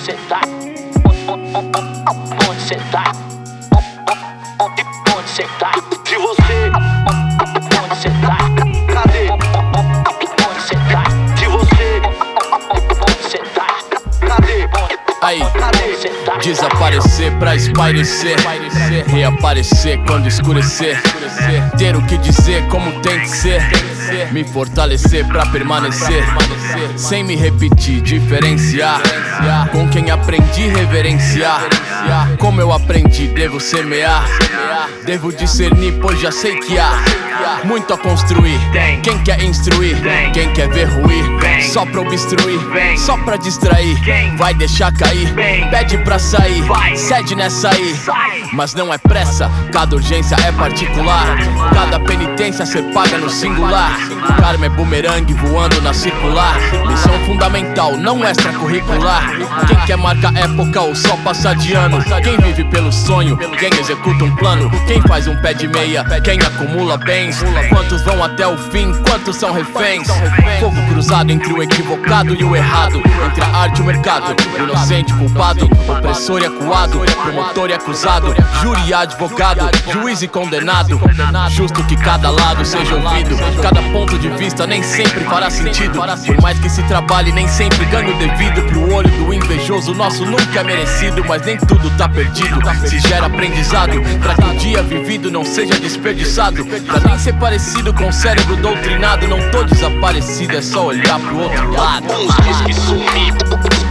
cê tá? Onde cê tá? Onde cê tá? De você, Onde cê tá? cadê? Onde cê tá? De você, Onde cê tá? cadê? Aí, Onde cê tá? desaparecer pra espairecer, reaparecer quando escurecer, ter o que dizer como tem que ser, me fortalecer pra permanecer, sem me repetir, diferenciar, com quem aprendi reverenciar, como eu aprendi devo semear, devo discernir pois já sei que há muito a construir. Quem quer instruir, quem quer ver ruir, só pra obstruir, só pra distrair, vai deixar cair, pede pra sair, cede nessa aí. Mas não é pressa, cada urgência é particular, cada penitência ser paga no singular. O karma é bumerangue voando na circular, lição fundamental, não extracurricular. Quem quer marcar época ou só passar de ano, quem vive pelo sonho, quem executa um plano, quem faz um pé de meia, quem acumula bens. Quantos vão até o fim, quantos são reféns? Fogo cruzado entre o equivocado e o errado, entre a arte e o mercado, inocente culpado, opressor e acuado, promotor e acusado, júri e advogado, juiz e condenado. Justo que cada lado seja ouvido, cada ponto de vista nem sempre fará sentido. Por mais que se trabalhe, nem sempre ganhe o devido. Pro olho do invejoso, nosso nunca é merecido, mas nem tudo tá perdido. Se gera aprendizado, pra que o dia vivido não seja desperdiçado. Pra nem ser parecido com o cérebro doutrinado, não tô desaparecido, é só olhar pro outro lado. Uns diz que sumi,